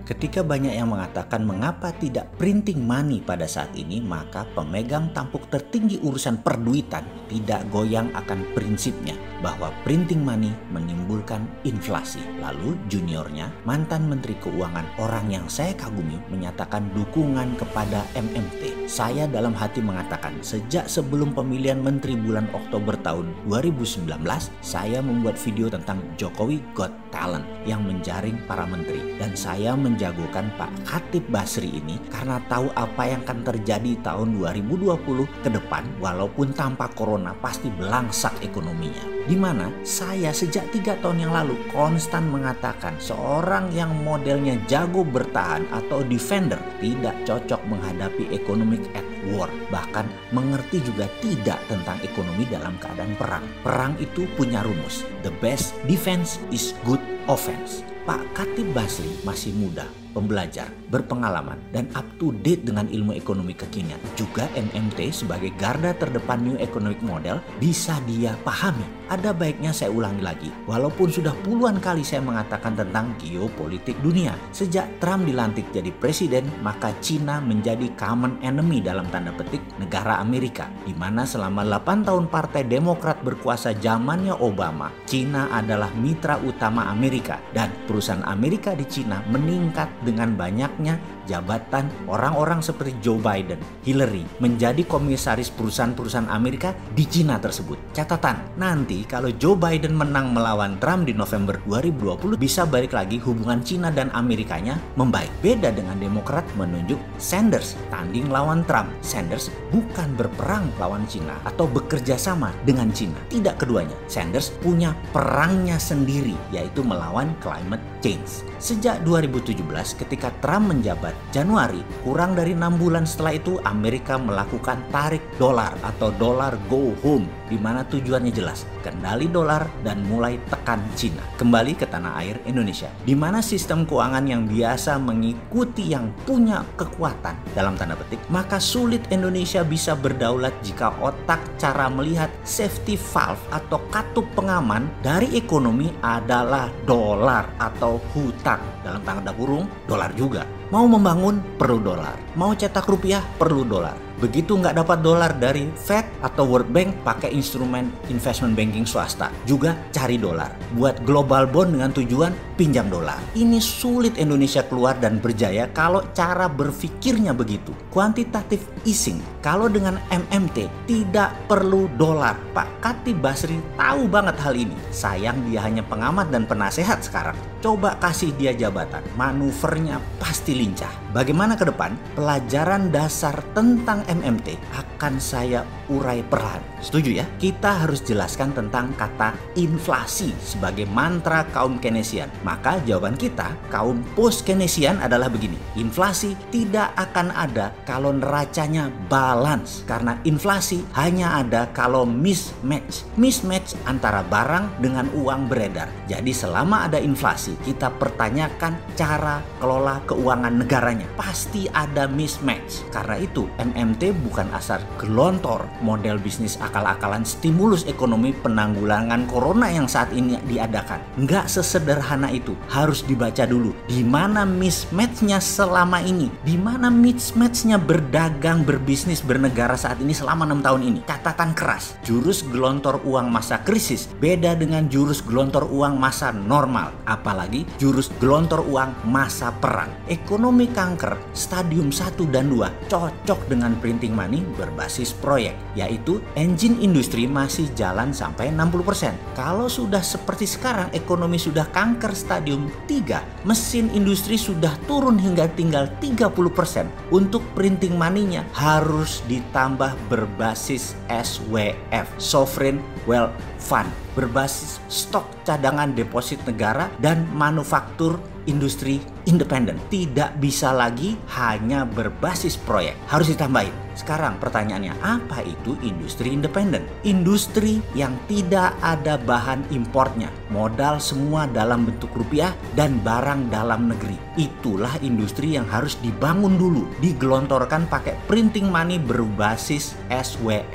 Ketika banyak yang mengatakan mengapa tidak printing money pada saat ini, maka pemegang tampuk tertinggi urusan perduitan tidak goyang akan prinsipnya bahwa printing money menimbulkan inflasi. Lalu juniornya, mantan Menteri Keuangan, orang yang saya kagumi, menyatakan dukungan kepada MMT. Saya dalam hati mengatakan, sejak sebelum pemilihan menteri bulan Oktober tahun 2019, saya membuat video tentang Jokowi Got Talent yang menjaring para menteri. Dan saya menjagokan Pak Khatib Basri ini karena tahu apa yang akan terjadi tahun 2020 ke depan, walaupun tanpa corona pasti belangsak ekonominya. Di mana saya sejak 3 tahun yang lalu konstan mengatakan seorang yang modelnya jago bertahan atau defender tidak cocok menghadapi economic at war, bahkan mengerti juga tidak tentang ekonomi dalam keadaan perang. Perang itu punya rumus, the best defense is good offense. Pak Khatib Basri masih muda, pembelajar, berpengalaman, dan up to date dengan ilmu ekonomi kekinian. Juga MMT sebagai garda terdepan New Economic Model bisa dia pahami. Ada baiknya saya ulangi lagi, walaupun sudah puluhan kali saya mengatakan tentang geopolitik dunia. Sejak Trump dilantik jadi presiden, maka Cina menjadi common enemy dalam tanda petik negara Amerika, di mana selama 8 tahun Partai Demokrat berkuasa zamannya Obama, Cina adalah mitra utama Amerika, dan perusahaan Amerika di Cina meningkat dengan banyaknya jabatan orang-orang seperti Joe Biden, Hillary menjadi komisaris perusahaan-perusahaan Amerika di Cina tersebut. Catatan, nanti kalau Joe Biden menang melawan Trump di November 2020, bisa balik lagi hubungan Cina dan Amerikanya membaik. Beda dengan Demokrat menunjuk Sanders tanding lawan Trump. Sanders bukan berperang lawan Cina atau bekerja sama dengan Cina. Tidak keduanya. Sanders punya perangnya sendiri, yaitu melawan climate change. Sejak 2017 ketika Trump menjabat Januari, kurang dari 6 bulan setelah itu Amerika melakukan tarik dolar atau dolar go home, di mana tujuannya jelas, kendali dolar dan mulai tekan Cina. Kembali ke tanah air Indonesia, di mana sistem keuangan yang biasa mengikuti yang punya kekuatan dalam tanda petik, maka sulit Indonesia bisa berdaulat jika otak cara melihat safety valve atau katup pengaman dari ekonomi adalah dolar atau hutang. Dalam tanda kurung, dolar juga. Mau membangun perlu dolar, mau cetak rupiah perlu dolar. Begitu nggak dapat dolar dari Fed atau World Bank, pakai instrumen investment banking swasta. Juga cari dolar. Buat global bond dengan tujuan pinjam dolar. Ini sulit Indonesia keluar dan berjaya kalau cara berpikirnya begitu. Quantitative easing. Kalau dengan MMT tidak perlu dolar. Pak Khatib Basri tahu banget hal ini. Sayang dia hanya pengamat dan penasehat sekarang. Coba kasih dia jabatan. Manuvernya pasti lincah. Bagaimana ke depan? Pelajaran dasar tentang MMT akan saya urai perlahan. Setuju ya? Kita harus jelaskan tentang kata inflasi sebagai mantra kaum Keynesian. Maka jawaban kita, kaum post-Keynesian adalah begini. Inflasi tidak akan ada kalau neracanya balance. Karena inflasi hanya ada kalau mismatch. Mismatch antara barang dengan uang beredar. Jadi selama ada inflasi, kita pertanyakan cara kelola keuangan negaranya. Pasti ada mismatch. Karena itu MMT bukan asal gelontor model bisnis akal-akalan stimulus ekonomi penanggulangan corona yang saat ini diadakan. Nggak sesederhana itu. Harus dibaca dulu. Di mana mismatch-nya selama ini? Di mana mismatch-nya berdagang, berbisnis, bernegara saat ini selama 6 tahun ini? Catatan keras. Jurus gelontor uang masa krisis beda dengan jurus gelontor uang masa normal. Apalagi jurus gelontor uang masa perang. Ekonomi kanker stadium 1 dan 2 cocok dengan printing money berbasis proyek, yaitu engine industri masih jalan sampai 60%. Kalau sudah seperti sekarang ekonomi sudah kanker stadium 3, mesin industri sudah turun hingga tinggal 30%. Untuk printing money-nya harus ditambah berbasis SWF, Sovereign Wealth Fund, berbasis stok cadangan deposit negara dan manufaktur industri independen. Tidak bisa lagi hanya berbasis proyek. Harus ditambahin. Sekarang pertanyaannya, apa itu industri independen? Industri yang tidak ada bahan importnya. Modal semua dalam bentuk rupiah dan barang dalam negeri. Itulah industri yang harus dibangun dulu. Digelontorkan pakai printing money berbasis SWF.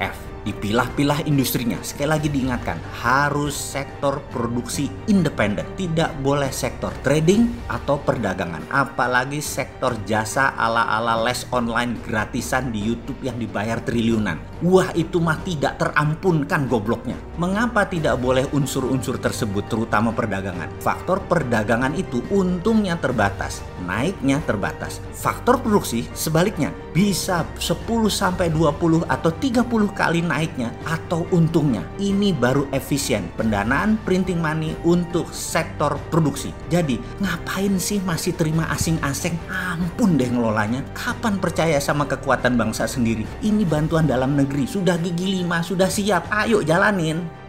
Dipilah-pilah industrinya. Sekali lagi diingatkan, harus sektor produksi independen. Tidak boleh sektor trading atau perdagangan. Apalagi sektor jasa ala-ala les online gratisan di YouTube yang dibayar triliunan. Wah, itu mah tidak terampunkan gobloknya. Mengapa tidak boleh unsur-unsur tersebut, terutama perdagangan? Faktor perdagangan itu untungnya terbatas, naiknya terbatas. Faktor produksi sebaliknya bisa 10 sampai 20 atau 30 kali naiknya atau untungnya. Ini baru efisien pendanaan printing money untuk sektor produksi. Jadi ngapain sih masih terima asing-asing? Ampun deh ngelolanya. Kapan percaya sama kekuatan bangsa sendiri? Ini bantuan dalam negeri, sudah gigi 5, sudah siap, ayo jalanin.